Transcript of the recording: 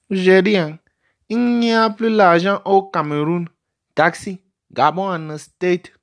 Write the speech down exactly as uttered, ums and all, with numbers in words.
J'ai dit, hein, il n'y a plus l'argent au Cameroun. Taxi, Gabon en estate.